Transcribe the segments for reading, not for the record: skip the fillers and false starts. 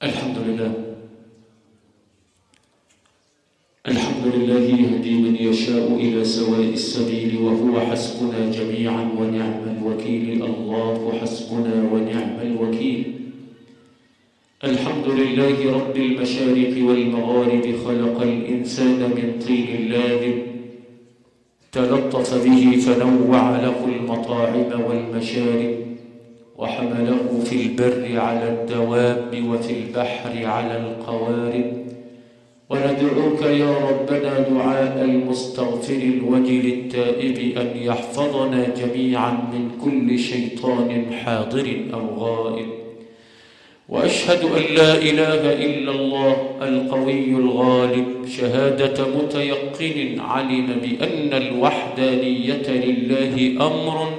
الحمد لله. الحمد لله يهدي من يشاء إلى سواء السبيل وهو حسبنا جميعا ونعم الوكيل. الله حسبنا ونعم الوكيل. الحمد لله رب المشارق والمغارب، خلق الإنسان من طين لازم، تلطف به فنوع له المطاعم والمشارب، وحمله في البر على الدواب وفي البحر على القوارب. وندعوك يا ربنا دعاء المستغفر الوجل التائب أن يحفظنا جميعا من كل شيطان حاضر أو غائب. وأشهد أن لا إله إلا الله القوي الغالب، شهادة متيقن علم بأن الوحدانية لله أمر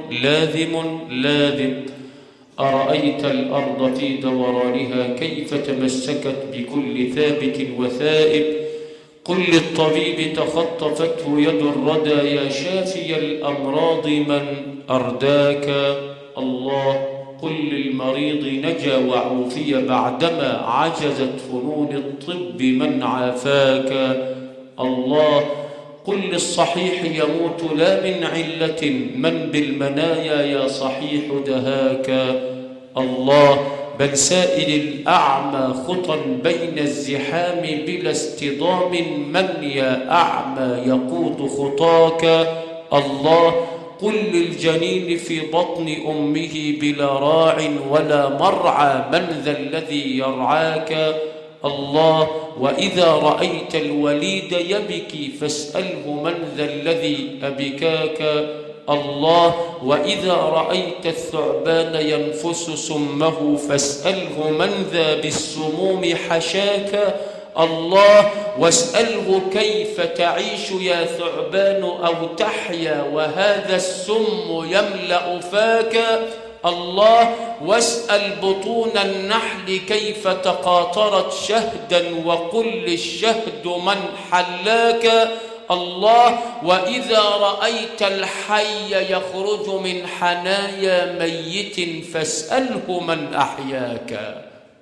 لازم. أرأيت الأرض في دورانها كيف تمسكت بكل ثابت وثائب؟ قل للطبيب تخطفته يد الردى يا شافي الأمراض من أرداك. الله قل للمريض نجا وعوفي بعدما عجزت فنون الطب من عافاك. الله قل للصحيح يموت لا من علة من بالمنايا يا صحيح دهاك. الله بل سائل الأعمى خطا بين الزحام بلا اصطدام من يا أعمى يقود خطاك. الله قل للجنين في بطن أمه بلا راع ولا مرعى من ذا الذي يرعاك. الله وإذا رأيت الوليد يبكي فاسأله من ذا الذي أبكاك. الله وإذا رأيت الثعبان ينفس سمه فاسأله من ذا بالسموم حشاك. الله واسأله كيف تعيش يا ثعبان أو تحيا وهذا السم يملأ فاك. الله واسأل بطون النحل كيف تقاطرت شهدا وقل للشهد من حلاك. الله وإذا رأيت الحي يخرج من حنايا ميت فاسأله من أحياك.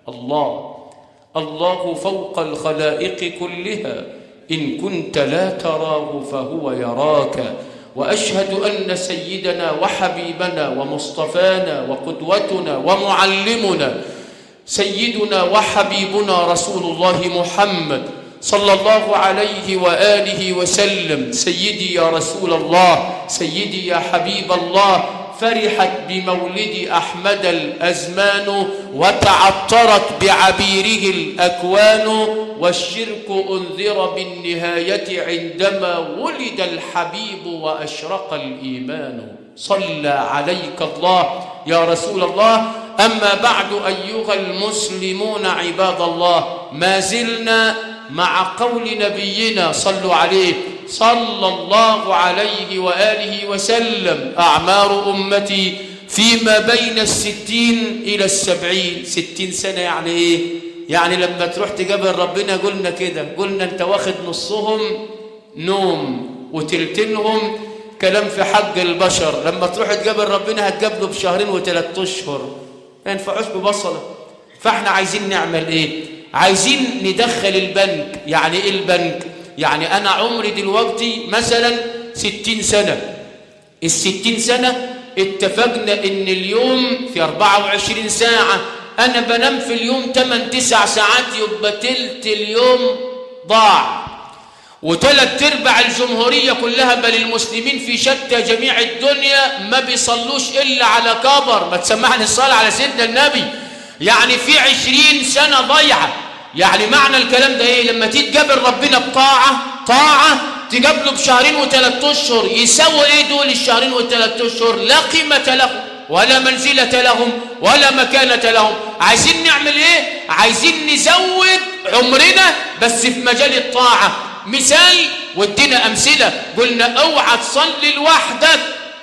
الله فوق الخلائق كلها، إن كنت لا تراه فهو يراك. وأشهد أن سيدنا وحبيبنا ومصطفانا وقدوتنا ومعلمنا سيدنا وحبيبنا رسول الله محمد صلى الله عليه وآله وسلم. سيدي يا رسول الله، سيدي يا حبيب الله، فرحت بمولد أحمد الأزمان وتعطرت بعبيره الأكوان، والشرك أنذر بالنهاية عندما ولد الحبيب وأشرق الإيمان. صلى عليك الله يا رسول الله. أما بعد أيها المسلمون عباد الله، ما زلنا مع قول نبينا صلوا عليه صلى الله عليه وآله وسلم: أعمار أمتي فيما بين 60 إلى 70. 60 سنة يعني إيه؟ يعني لما تروح تقابل ربنا قلنا كده، قلنا أنت واخد نصهم نوم وتلتينهم كلام في حق البشر. لما تروح تقابل ربنا هتقابله بشهرين وثلاث أشهر، ما ينفعوش ببصلة. فاحنا عايزين نعمل إيه؟ عايزين ندخل البنك. يعني إيه البنك؟ يعني أنا عمري دلوقتي مثلا 60 سنة. 60 سنة اتفقنا إن اليوم في 24 ساعة، أنا بنام في اليوم 8-9 ساعات، يبقى تلت اليوم ضاع. وثلاث ارباع الجمهورية كلها بل المسلمين في شتى جميع الدنيا ما بيصلوش إلا على كبر. ما تسمعني الصلاة على سيدنا النبي. يعني في 20 سنة ضيعة. يعني معنى الكلام ده ايه؟ لما تتقابل ربنا بطاعة تقابله بشهرين وثلاث اشهر، يسووا ايه دول الشهرين والثلاث اشهر؟ لا قيمة لهم ولا منزلة لهم ولا مكانة لهم. عايزين نعمل ايه؟ عايزين نزود عمرنا بس في مجال الطاعة. مثال ودينا امثلة، قلنا اوعى تصلي لوحدك،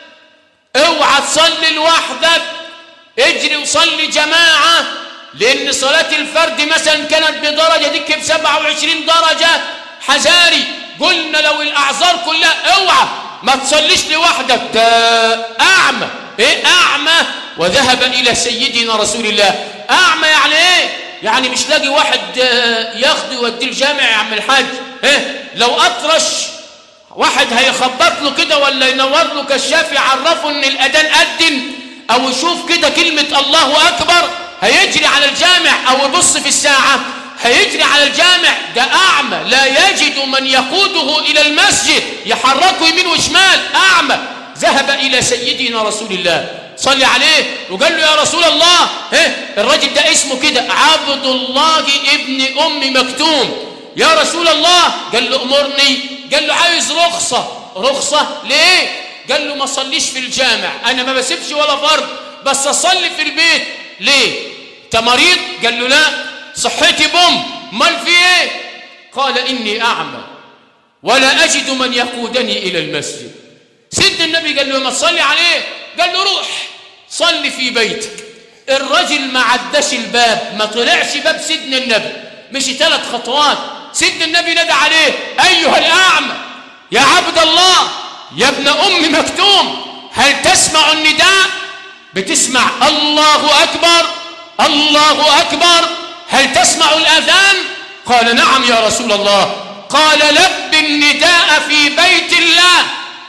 اوعى تصلي لوحدك، اجري وصلي جماعة. لأن صلاة الفرد مثلا كانت بدرجة ديك ب27 درجة حذاري. قلنا لو الأعذار كلها اوعى ما تصليش لوحدك، ده أعمى. إيه أعمى؟ وذهب إلى سيدنا رسول الله. أعمى يعني إيه؟ يعني مش لاقي واحد ياخده يوديه الجامع يا عم الحاج. لو أطرش واحد هيخبط له كده ولا ينور له كشاف يعرفه ان الأذان أذن، أو يشوف كده كلمة الله أكبر هيجري على الجامع، أو يبص في الساعة هيجري على الجامع. ده أعمى لا يجد من يقوده إلى المسجد يحركه يمين وشمال، أعمى. ذهب إلى سيدنا رسول الله صلى عليه وقال له يا رسول الله، الراجل ده اسمه كده عبد الله ابن أم مكتوم، يا رسول الله. قال له أمرني. قال له عايز رخصة ليه؟ قال له ما صليش في الجامع، أنا ما بسيبش ولا فرض، بس أصلي في البيت. ليه؟ أنت مريض؟ قال له لا، صحتي مال في ايه؟ قال إني أعمى ولا أجد من يقودني إلى المسجد. سيدنا النبي قال له ما تصلي عليه؟ قال له روح صلي في بيتك. الرجل ما عداش الباب، ما طلعش باب سيدنا النبي، مشي 3 خطوات. سيدنا النبي نادى عليه أيها الأعمى يا عبد الله يا ابن أم مكتوم، هل تسمع النداء؟ بتسمع الله أكبر الله أكبر، هل تسمع الأذان؟ قال نعم يا رسول الله. قال لب النداء في بيت الله،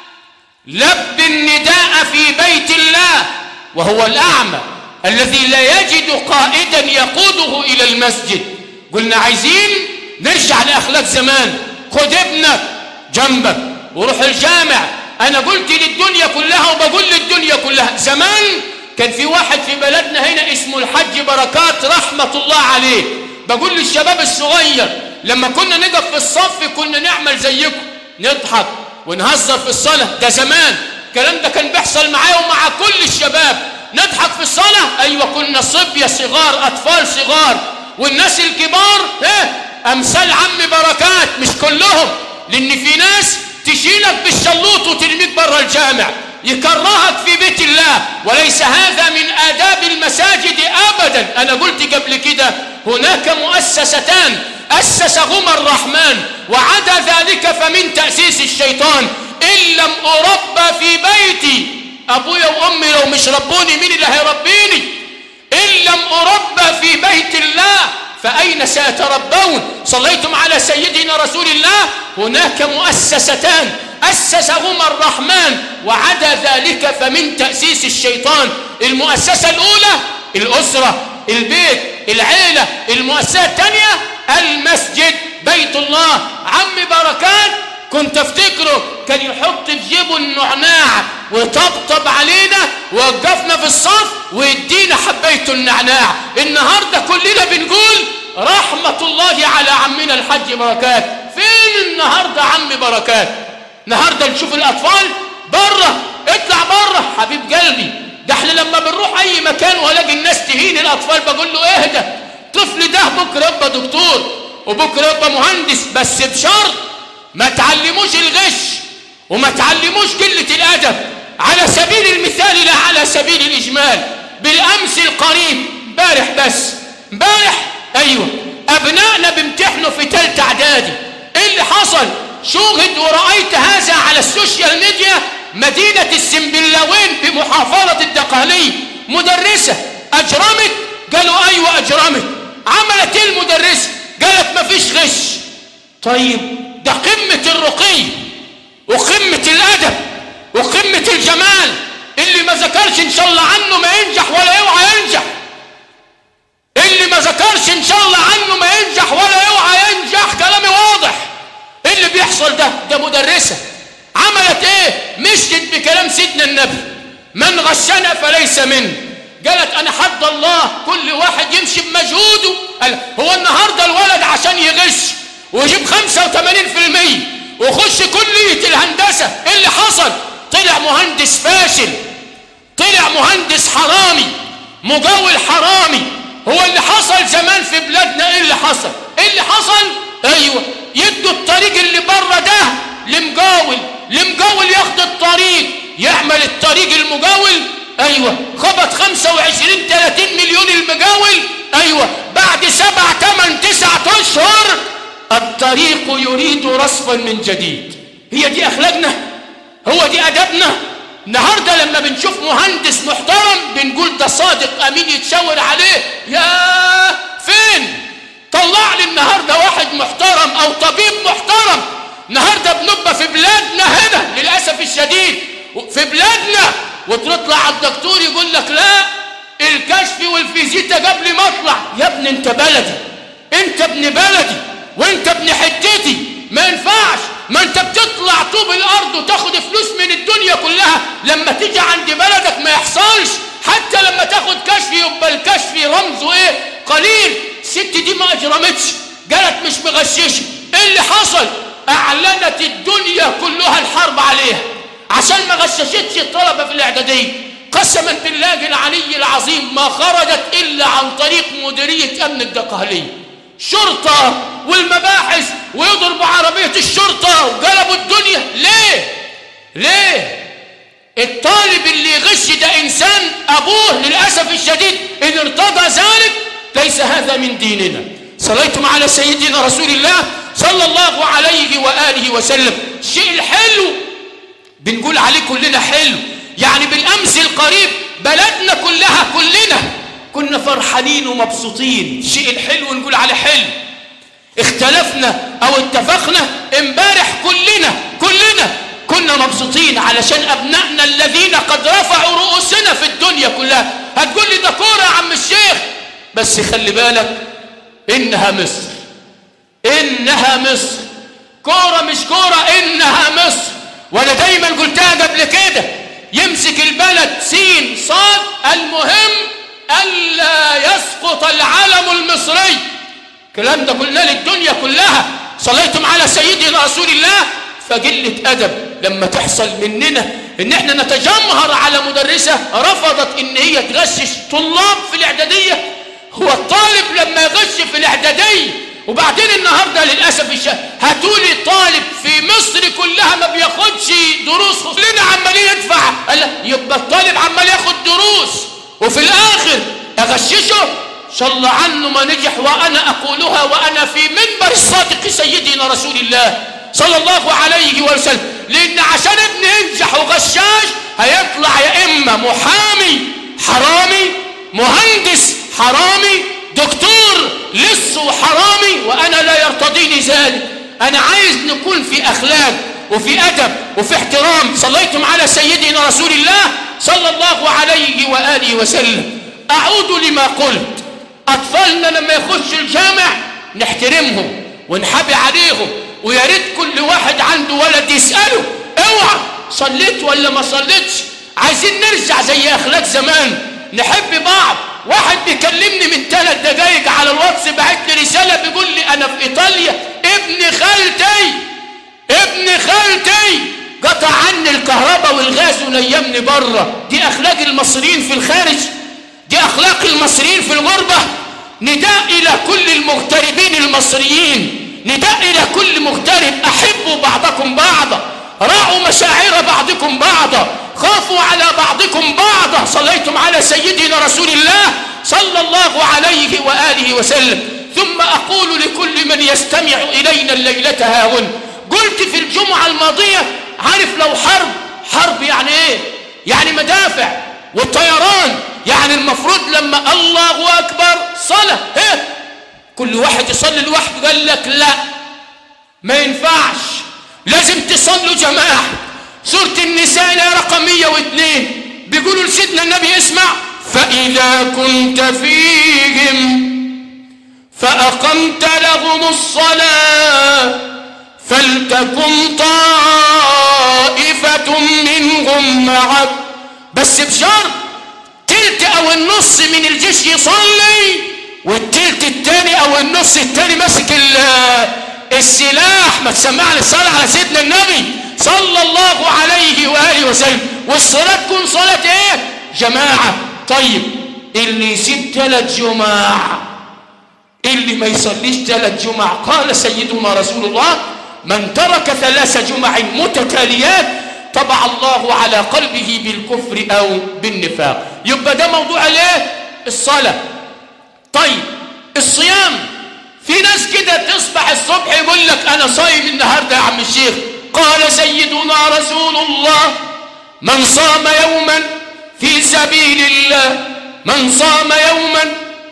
لب النداء في بيت الله. وهو الأعمى الذي لا يجد قائدا يقوده إلى المسجد. قلنا عايزين نرجع لأخلاق زمان. خد ابنك جنبك وروح الجامع. أنا قلت للدنيا كلها وبقول للدنيا كلها، زمان كان في واحد في بلدنا هنا اسمه الحاج بركات رحمة الله عليه. بقول للشباب الصغير لما كنا نقف في الصف كنا نعمل زيكم، نضحك ونهزر في الصلاة. ده زمان الكلام ده كان بيحصل معايا ومع كل الشباب. نضحك في الصلاة، أيوة كنا صبية صغار، أطفال صغار. والناس الكبار أمثال عم بركات، مش كلهم، لأن في ناس تشيلك بالشلوط وترميك برا الجامع، يكرهك في بيت الله، وليس هذا من آداب المساجد أبدا. أنا قلت قبل كده هناك مؤسستان أسسهما الرحمن، وعدا ذلك فمن تأسيس الشيطان. إن لم أربى في بيتي، أبويا وأمي لو مش ربوني مين اللي هيربيني؟ إن لم أربى في بيت الله فأين سيتربون؟ صليتم على سيدنا رسول الله. هناك مؤسستان أسسهما الرحمن، وعدا ذلك فمن تأسيس الشيطان. المؤسسة الأولى الأسرة، البيت، العيلة. المؤسسة الثانية المسجد، بيت الله. عم بركات كنت افتكره كان يحط في جيبه النعناع ويطبطب علينا ووقفنا في الصف ويدينا حبيته النعناع. النهارده كلنا بنقول رحمة الله على عمنا الحاج بركات. فين النهارده عم بركات؟ النهارده نشوف الأطفال بره، اطلع بره حبيب قلبي. ده احنا لما بنروح أي مكان ولاقي الناس تهين الأطفال بقول له اهدى، طفل ده بكره يبقى دكتور وبكره يبقى مهندس، بس بشرط ما تعلموش الغش وما تعلموش قلة الأدب على سبيل المثال لا على سبيل الإجمال. بالأمس القريب امبارح أيوة أبنائنا بيمتحنوا في 3 إعدادي. إيه اللي حصل؟ شوهد ورأيت هذا على السوشيال ميديا. مدينة السنبلاوين بمحافظة الدقهلية، مدرسة أجرمت. قالوا أيوة أجرمت. عملت إيه المدرسة؟ قالت مفيش غش. طيب ده قمة الرقي وقمة الأدب وقمة الجمال. اللي ما ذكرش إن شاء الله عنه ما ينجح ولا يوعى ينجح. اللي ما ذكرش إن شاء الله عنه ما ينجح ولا يوعى ينجح. كلامي واضح. اللي بيحصل ده مدرسة عملت إيه؟ مشيت بكلام سيدنا النبي من غشنا فليس منه. قالت أنا حد الله كل واحد يمشي بمجهوده. هو النهاردة الولد عشان يغش ويجيب 85% ويخش كلية الهندسة، إيه اللي حصل؟ طلع مهندس فاشل، طلع مهندس حرامي، مجاول حرامي. هو اللي حصل زمان في بلادنا. إيه اللي حصل؟ إيه اللي حصل؟ أيوة يدوا الطريق اللي بره ده لمجاول ياخد الطريق يعمل الطريق المجاول. أيوة خبط 25-30 مليون المجاول. أيوة بعد 7 8 9 أشهر الطريق يريد رصفا من جديد. هي دي أخلاقنا؟ هو دي أدبنا؟ النهاردة لما بنشوف مهندس محترم بنقول ده صادق أمين يتشاور عليه. يا فين؟ طلع لي النهاردة واحد محترم أو طبيب محترم. النهاردة بنبقى في بلادنا هنا للأسف الشديد في بلادنا، وتطلع على الدكتور يقول لك لا الكشف والفيزيتا قبل ما اطلع. يا ابني انت بلدي، انت ابن بلدي وانت ابن حتتي، ما ينفعش. ما انت بتطلع طوب الارض وتاخد فلوس من الدنيا كلها، لما تيجي عند بلدك ما يحصلش. حتى لما تاخد كشف يبقى الكشف رمزه ايه؟ قليل. الست دي ما اجرمتش، قالت مش مغششه. ايه اللي حصل؟ اعلنت الدنيا كلها الحرب عليها عشان ما غششتش الطلبه في الاعداديه. قسما بالله العلي العظيم ما خرجت الا عن طريق مديريه امن الدقهليه، شرطه والمباحث، ويضربوا عربيه الشرطه وقلبوا الدنيا. ليه؟ الطالب اللي يغش ده انسان ابوه للاسف الشديد ان ارتضى ذلك ليس هذا من ديننا. صليتم على سيدنا رسول الله صلى الله عليه واله وسلم. الشيء الحلو بنقول عليه كلنا حلو. يعني بالامس القريب بلدنا كلنا كنا فرحانين ومبسوطين. الشيء الحلو نقول عليه حلو. اختلفنا او اتفقنا امبارح كلنا كنا مبسوطين علشان ابنائنا الذين قد رفعوا رؤوسنا في الدنيا كلها. هتقول لي ده كوره يا عم الشيخ، بس خلي بالك انها مصر كوره مش كوره، انها مصر. وانا دايما قلتها قبل كده، يمسك البلد سين صاد، المهم الا يسقط العلم المصري. الكلام ده قلنا للدنيا كلها. صليتم على سيدنا رسول الله. فقلة أدب لما تحصل مننا إن إحنا نتجمهر على مدرسة رفضت إن هي تغشش طلاب في الإعدادية. هو الطالب لما يغش في الإعدادية وبعدين النهاردة للأسف هتقولي طالب في مصر كلها ما بياخدش دروس، كلنا عمالين يدفع، يبقى الطالب عمال ياخد دروس وفي الآخر أغششه؟ إن شاء الله عنه ما نجح. وأنا أقولها وأنا في منبر الصادق سيدنا رسول الله صلى الله عليه وسلم. لأن عشان ابن ينجح وغشاش هيطلع يا إما محامي حرامي، مهندس حرامي، دكتور لص وحرامي، وأنا لا يرتضيني ذلك. أنا عايز نكون في أخلاق وفي أدب وفي احترام. صليتم على سيدنا رسول الله صلى الله عليه وآله وسلم. أعود لما قلت، أطفالنا لما يخشوا الجامع نحترمهم ونحبي عليهم، ويا ريت كل واحد عنده ولد يسأله اوعى صليت ولا ما صليتش. عايزين نرجع زي أخلاق زمان، نحب بعض. واحد بيكلمني من 3 دقايق على الواتس، بعت لي رسالة بيقول لي أنا في إيطاليا، ابن خالتي قطع عني الكهرباء والغاز ونيمني بره. دي أخلاق المصريين في الخارج، دي أخلاق المصريين في الغربة. نداء إلى كل المغتربين المصريين، نداء إلى كل مغترب، أحبوا بعضكم بعضا، راعوا مشاعر بعضكم بعضا، خافوا على بعضكم بعضا. صليتم على سيدنا رسول الله صلى الله عليه وآله وسلم. ثم أقول لكل من يستمع إلينا الليلة هاهن، قلت في الجمعة الماضية، عارف لو حرب يعني إيه؟ يعني مدافع والطيران. يعني المفروض لما الله أكبر صلاة كل واحد يصلي لوحده. قال لك لا ما ينفعش، لازم تصلوا جماعة. سورة النساء الآية رقم 102 بيقولوا لسيدنا النبي اسمع: فإذا كنت فيهم فأقمت لهم الصلاة فلتكن طائفة منهم معك، بس بشرط تلت أو النص من الجيش يصلي والتلت التاني أو النص التاني ماسك السلاح. ما تسمعني الصلاة على سيدنا النبي صلى الله عليه وآله وسلم. والصلاة تكون صلاة ايه؟ جماعة. طيب اللي يسيب 3 جماع، اللي ما يصليش 3 جمع، قال سيدنا رسول الله: من ترك 3 جمع متتاليات طبع الله على قلبه بالكفر أو بالنفاق. يبقى ده موضوع الايه؟ الصلاة. طيب الصيام، في ناس كده تصبح الصبح يقول لك أنا صايم النهاردة يا عم الشيخ. قال سيدنا رسول الله: من صام يوما في سبيل الله، من صام يوما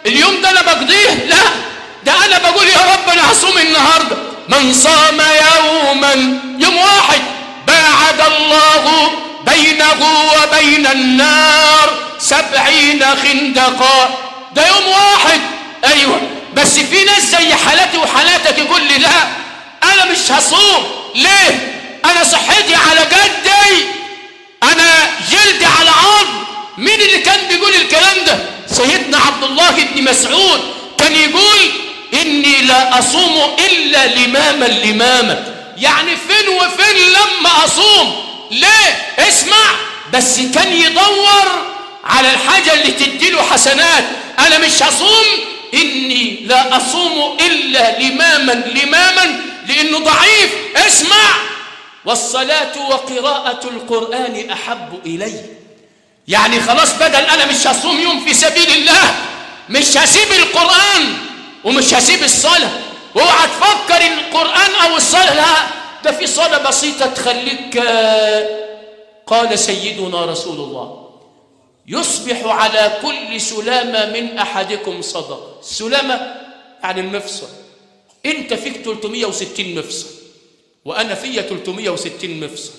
اليوم ده أنا بقضيه، لا، ده أنا بقول يا رب أنا هصوم النهاردة. من صام يوما، يوم واحد، باعد الله بينه وبين النار 70 خندقا. ده يوم واحد، أيوة. بس في ناس زي حالتي وحالاتك يقول لي لا أنا مش هصوم. ليه؟ أنا صحتي على قدي، أنا جلدي على عظم. مين اللي كان بيقول الكلام ده؟ سيدنا عبد الله بن مسعود كان يقول إني لا أصوم إلا لماما. يعني فين وفين لما أصوم. ليه؟ اسمع، بس كان يدور على الحاجة اللي تديله حسنات. أنا مش هصوم، إني لا أصوم إلا لماما لأنه ضعيف. اسمع، والصلاة وقراءة القرآن أحب إلي. يعني خلاص بدل أنا مش هصوم يوم في سبيل الله، مش هسيب القرآن ومش هسيب الصلاة. اوعى تفكر ان القرآن او الصلاة، لا، ده في صلاة بسيطة تخليك. قال سيدنا رسول الله يصبح على كل سلامة من أحدكم صدقة. السلامة يعني المفصل. انت فيك 360 مفصل وأنا فيا 360 مفصل.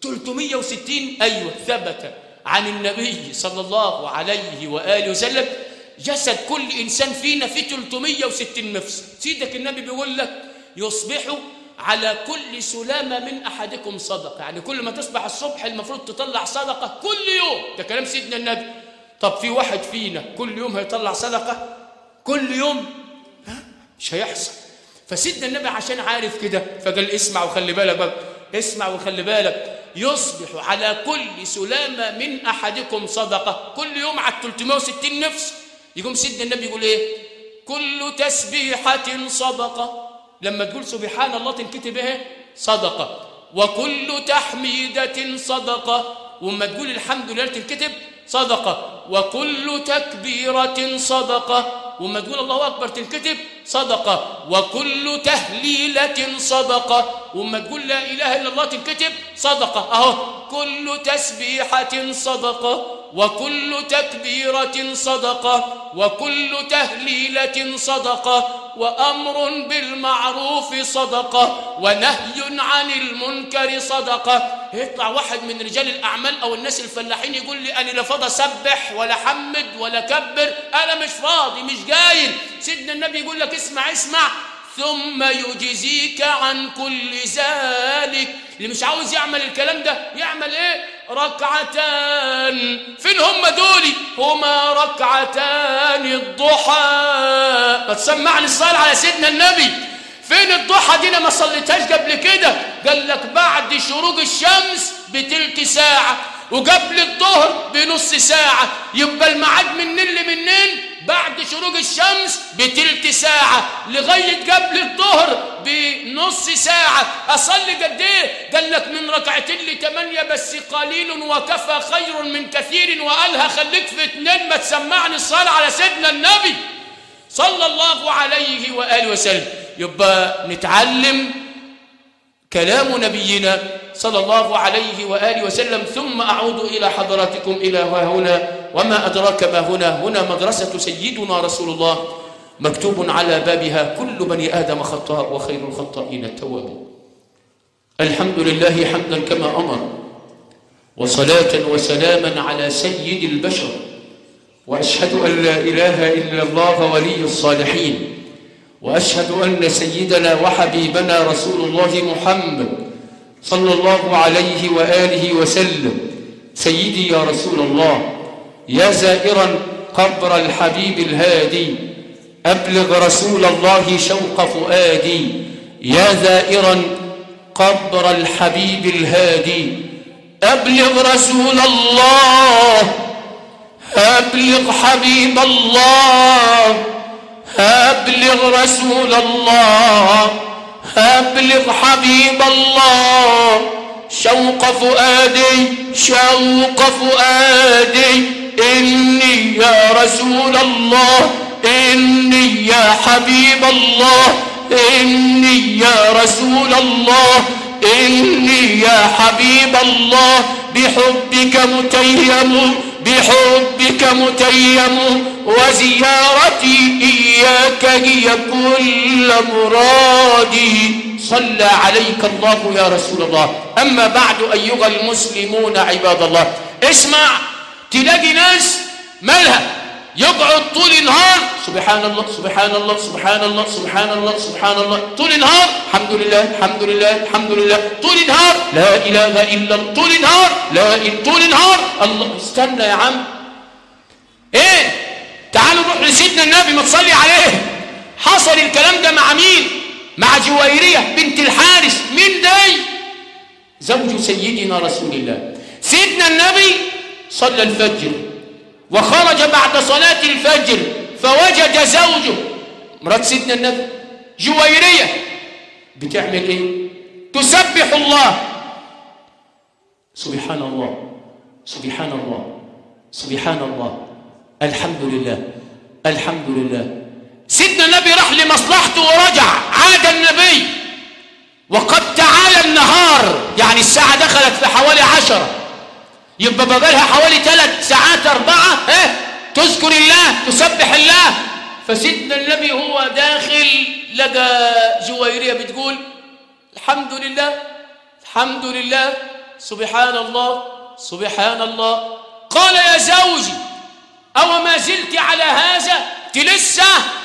360، أيوة، ثبت عن النبي صلى الله عليه وآله وسلم جسد كل إنسان فينا فيه 360 مفصل. سيدك النبي بيقول لك يصبح على كل سلامة من أحدكم صدقة. يعني كل ما تصبح الصبح المفروض تطلع صدقة كل يوم. ده كلام سيدنا النبي. طب في واحد فينا كل يوم هيطلع صدقة؟ كل يوم مش هيحصل. فسيدنا النبي عشان عارف كده فقال اسمع وخلي بالك بقى، اسمع وخلي بالك. يصبح على كل سلامة من أحدكم صدقة. كل يوم على 360 نفس. يقوم سيدنا النبي يقول ايه؟ كل تسبيحة صدقة. لما تقول سبحان الله تنكتب ايه؟ صدقة. وكل تحميدة صدقة. وما تقول الحمد لله تنكتب صدقة. وكل تكبيرة صدقة. وما تقول الله أكبر تنكتب صدقة. وكل تهليلة صدقة. وما تقول لا إله إلا الله تنكتب صدقة. أهو كل تسبيحة صدقة. وكل تكبيرة صدقة. وكل تهليلة صدقة. وأمر بالمعروف صدقة. ونهي عن المنكر صدقة. يطلع واحد من رجال الأعمال أو الناس الفلاحين يقول لي أنا لا فاضي أسبح ولا حمد ولا كبر، أنا مش فاضي، مش جايل. سيدنا النبي يقول لك اسمع اسمع، ثم يجزيك عن كل ذلك. اللي مش عاوز يعمل الكلام ده يعمل ايه؟ ركعتان. فين هم دولي؟ هما ركعتان الضحى. ما تسمعني الصلاة على سيدنا النبي. فين الضحى دي؟ انا ما صليتهاش قبل كده. قال لك بعد شروق الشمس بتلت ساعة، وقبل الظهر بنص ساعة. يبقى الميعاد منين لمنين؟ بعد شروق الشمس بتلت ساعة لغاية قبل الظهر بنص ساعة. أصلي قد إيه؟ قال لك من 2 ل 8، بس قليل وكفى خير من كثير. وقالها خليك في 2. ما تسمعني الصلاة على سيدنا النبي صلى الله عليه وآله وسلم. يبقى نتعلم كلام نبينا صلى الله عليه وآله وسلم. ثم أعود إلى حضراتكم إلى هنا. وما أدراك ما هنا؟ هنا مدرسة سيدنا رسول الله، مكتوب على بابها كل بني آدم خطاء وخير الخطائين التوابون. الحمد لله حمدا كما أمر، وصلاة وسلاما على سيد البشر. وأشهد أن لا إله إلا الله ولي الصالحين. وأشهد أن سيدنا وحبيبنا رسول الله محمد صلى الله عليه وآله وسلم. سيدي يا رسول الله، يا زائرا قبر الحبيب الهادي، أبلغ رسول الله شوق فؤادي. يا زائرا قبر الحبيب الهادي، أبلغ رسول الله، أبلغ حبيب الله، أبلغ رسول الله، أبلغ حبيب الله. شوق فؤادي، شوق فؤادي، إني يا رسول الله، إني يا حبيب الله، إني يا رسول الله، إني يا حبيب الله. بحبك متيم، بحبك متيم، وزيارتي إياك هي كل مرادي. صلى عليك الله يا رسول الله. أما بعد أيها المسلمون عباد الله، اسمع، تلاقي ناس مالها يقعد طول النهار سبحان الله سبحان الله سبحان الله سبحان الله سبحان الله، طول النهار الحمد لله الحمد لله الحمد لله، طول النهار لا إله إلا الله، طول النهار طول النهار الله. استنى يا عم، ايه، تعالوا نروح لسيدنا النبي ما تصلي عليه. حصل الكلام ده مع مين؟ مع جويرية بنت الحارث. مين دي؟ زوج سيدنا رسول الله. سيدنا النبي صلى الفجر وخرج بعد صلاة الفجر فوجد زوجه مرات سيدنا النبي جويرية بتعمل ايه؟ تسبح الله. سبحان الله سبحان الله سبحان الله الحمد لله الحمد لله. سيدنا النبي راح لمصلحته ورجع. عاد النبي وقد تعالى النهار، يعني الساعة دخلت في حوالي 10، يبقى بقالها حوالي 3 ساعات 4 تذكر الله تسبح الله. فسيدنا النبي هو داخل لقى جويرية بتقول الحمد لله الحمد لله سبحان الله سبحان الله. قال يا زوجي أو ما زلت على هذا لسه؟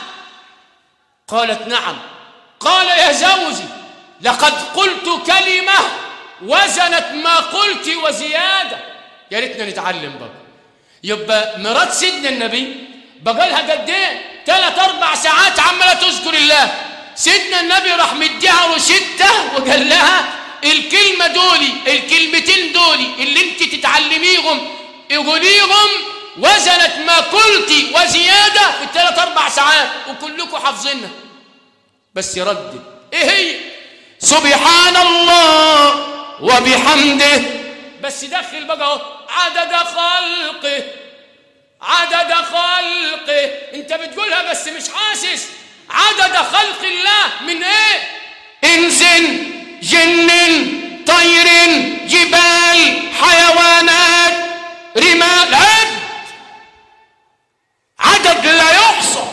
قالت نعم. قال يا زوجي لقد قلت كلمة وزنت ما قلت وزيادة. يا ريتنا نتعلم بقى. يبقى مرات سيدنا النبي بقالها قد ايه؟ 3-4 ساعات عماله تذكر الله. سيدنا النبي راح مديها روشته وقال لها الكلمه دولي الكلمتين دولي اللي انت تتعلميهم قوليهم وزنت ما قلت وزياده في 3-4 ساعات وكلكم حافظينها. بس يردد ايه هي؟ سبحان الله وبحمده. بس دخل بقى اهو عدد خلقه عدد خلقه. انت بتقولها بس مش حاسس. عدد خلق الله من ايه؟ انس جن طير جبال حيوانات رمال، عدد لا يحصى.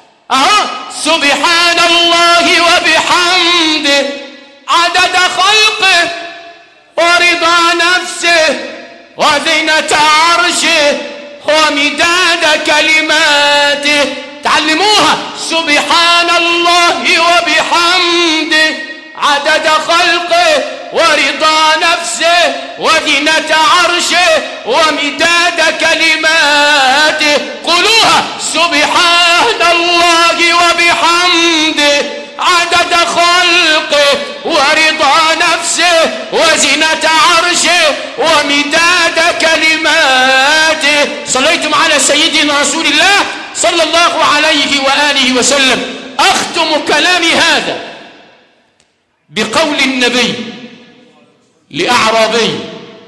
سبحان الله وبحمده عدد خلقه ورضا نفسه وزنة عرشه ومداد كلماته. تعلموها. سبحان الله وبحمده عدد خلقه ورضا نفسه وزنة عرشه ومداد كلماته. قولوها. سبحان الله وبحمده عدد خلقه ورضا نفسه وزنة عرشه ومداد كلماته. صليتم على سيدنا رسول الله صلى الله عليه وآله وسلم. أختم كلامي هذا بقول النبي لأعرابي.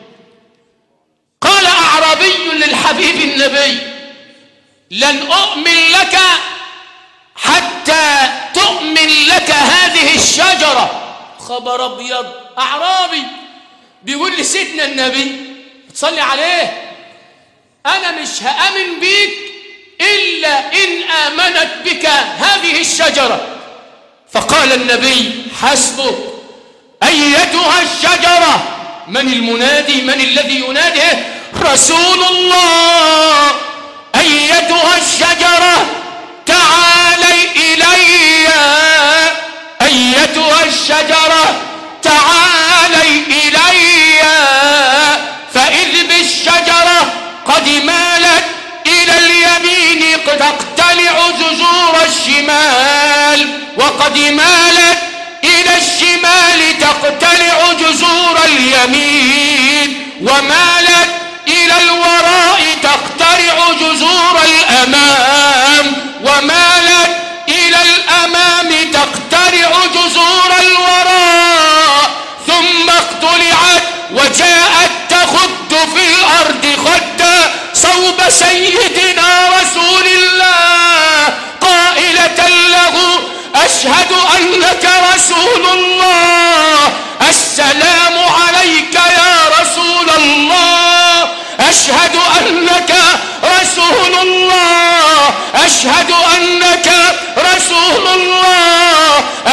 قال أعرابي للحبيب النبي لن أؤمن لك حتى تؤمن لك هذه الشجرة. خبر أبيض. أعرابي بيقول لسيدنا النبي تصلي عليه أنا مش هأمن بيك إلا إن آمنت بك هذه الشجرة. فقال النبي حسبك. أيتها الشجرة؟ من المنادي؟ من الذي ينادي؟ رسول الله. أيتها الشجرة تعالي إلي. أيتها الشجرة تعالي إلي. فإذ بالشجرة قد مالت إلى اليمين تقتلع جذور الشمال وقد مالت إلى الشمال تقتلع جذور اليمين ومالت إلى الوراء تقتلع جذور الأمام ومالت إلى الأمام تقتلع جذور الوراء ثم اقتلعت وجاءت تخد في الأرض خدا صوب سيدنا رسول الله قائلة له أشهد أنك رسول الله. السلام عليك يا رسول الله. أشهد أنك رسول الله.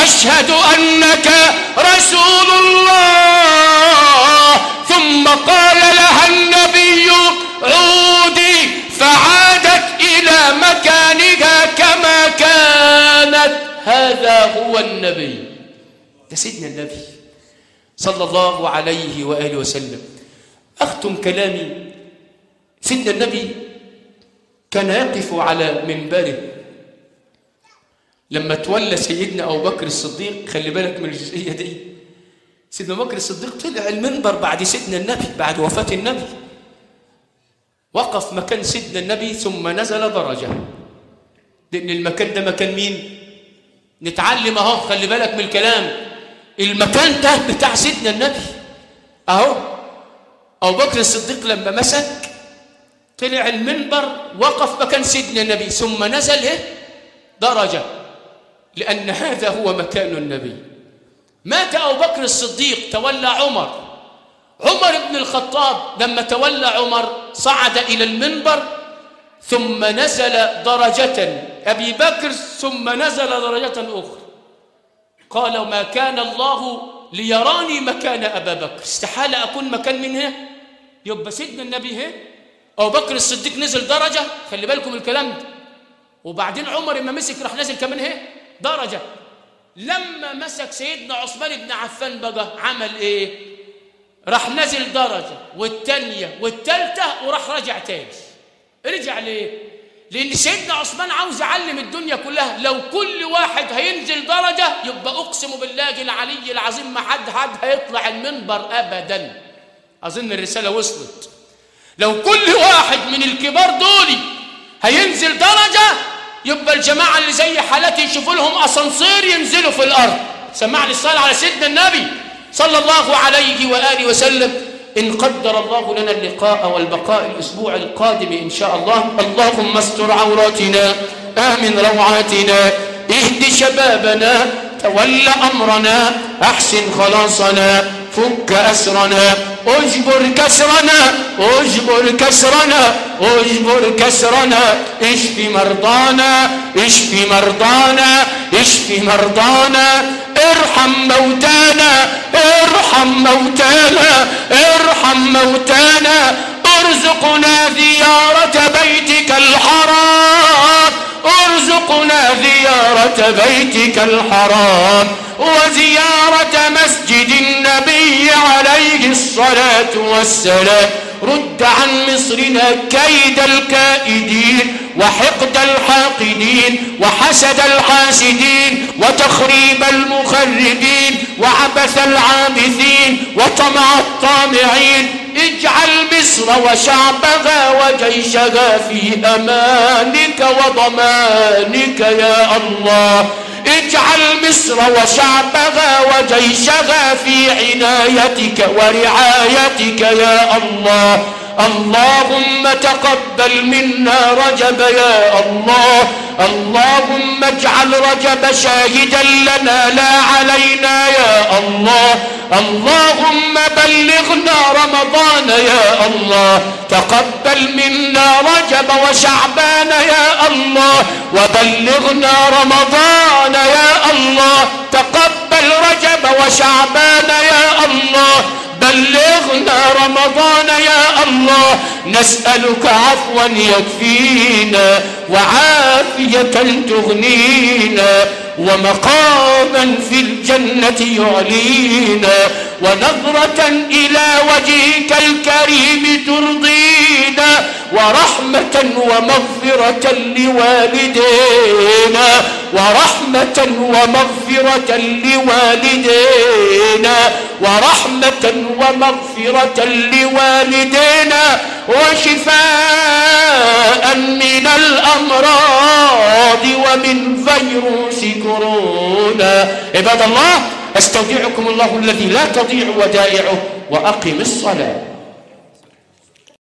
أشهد أنك رسول الله. ثم قال لها النبي عودي، فعادت إلى مكانها كما كانت. هذا هو النبي، ده سيدنا النبي صلى الله عليه وآله وسلم. أختم كلامي، سيدنا النبي كان يقف على منبره لما تولى سيدنا أبو بكر الصديق. خلي بالك من الجزئية دي. سيدنا أبو بكر الصديق طلع المنبر بعد سيدنا النبي، بعد وفاة النبي، وقف مكان سيدنا النبي ثم نزل درجة، لأن المكان ده مكان مين؟ نتعلم أهو، خلي بالك من الكلام. المكان ده بتاع سيدنا النبي أهو. أبو بكر الصديق لما مسك طلع المنبر، وقف مكان سيدنا النبي ثم نزل درجة، لأن هذا هو مكان النبي. مات أبو بكر الصديق، تولى عمر بن الخطاب. لما تولى عمر صعد إلى المنبر ثم نزل درجة أبي بكر، ثم نزل درجة أخرى. قال ما كان الله ليراني مكان أبا بكر، استحالة أكون مكان من هنا. يبقى سيدنا النبي هنا، أبو بكر الصديق نزل درجة، خلي بالكم الكلام ده. وبعدين عمر لما مسك راح نزل كمان هنا درجة. لما مسك سيدنا عثمان بن عفان بقى عمل إيه؟ راح نزل درجة والتانية والتالتة وراح رجع تاني. رجع ليه؟ لأن سيدنا عثمان عاوز يعلم الدنيا كلها، لو كل واحد هينزل درجة يبقى أقسم بالله العلي العظيم ما حد هيطلع المنبر أبدا. أظن الرسالة وصلت. لو كل واحد من الكبار دول هينزل درجة يبقى الجماعة اللي زي حالتي يشوفوا لهم أسانسير ينزلوا في الأرض. سمعني الصلاة على سيدنا النبي صلى الله عليه وآله وسلم. إن قدر الله لنا اللقاء والبقاء الأسبوع القادم إن شاء الله، اللهم استر عوراتنا، آمن روعاتنا، اهد شبابنا، تول أمرنا، أحسن خلاصنا، فك أسرنا، اجبر كسرنا، اجبر كسرنا، اجبر كسرنا، اشف مرضانا، اشف مرضانا، اشف مرضانا، ارحم موتانا، ارحم موتانا، ارحم موتانا، ارزقنا زيارة بيتك الحرام، ارزقنا زيارة بيتك الحرام وزيارة مسجد النبي عليه الصلاة والسلام. رد عن مصرنا كيد الكائدين وحقد الحاقدين وحسد الحاسدين وتخريب المخربين وعبث العابثين وطمع الطامعين. اجعل مصر وشعبها وجيشها في أمانك وضمانك يا الله. اجعل مصر وشعبها وجيشها في عنايتك ورعايتك يا الله. اللهم تقبل منا رجب يا الله. اللهم اجعل رجب شاهدا لنا لا علينا يا الله. اللهم بلغنا رمضان يا الله. تقبل منا رجب وشعبان يا الله، وبلغنا رمضان يا الله. تقبل رجب وشعبان يا الله، بلغنا رمضان يا الله. نسألك عفوا يكفينا وعافية تغنينا ومقاما في الجنة يعلينا ونظرة إلى وجهك الكريم ترضينا ورحمة ومغفرة لوالدينا ورحمة ومغفرة لوالدينا ورحمة ومغفرة لوالدينا وشفاء من الأمراض ومن فيروس كورونا. عباد الله، استودعكم الله الذي لا تضيع ودائعه، وأقم الصلاة.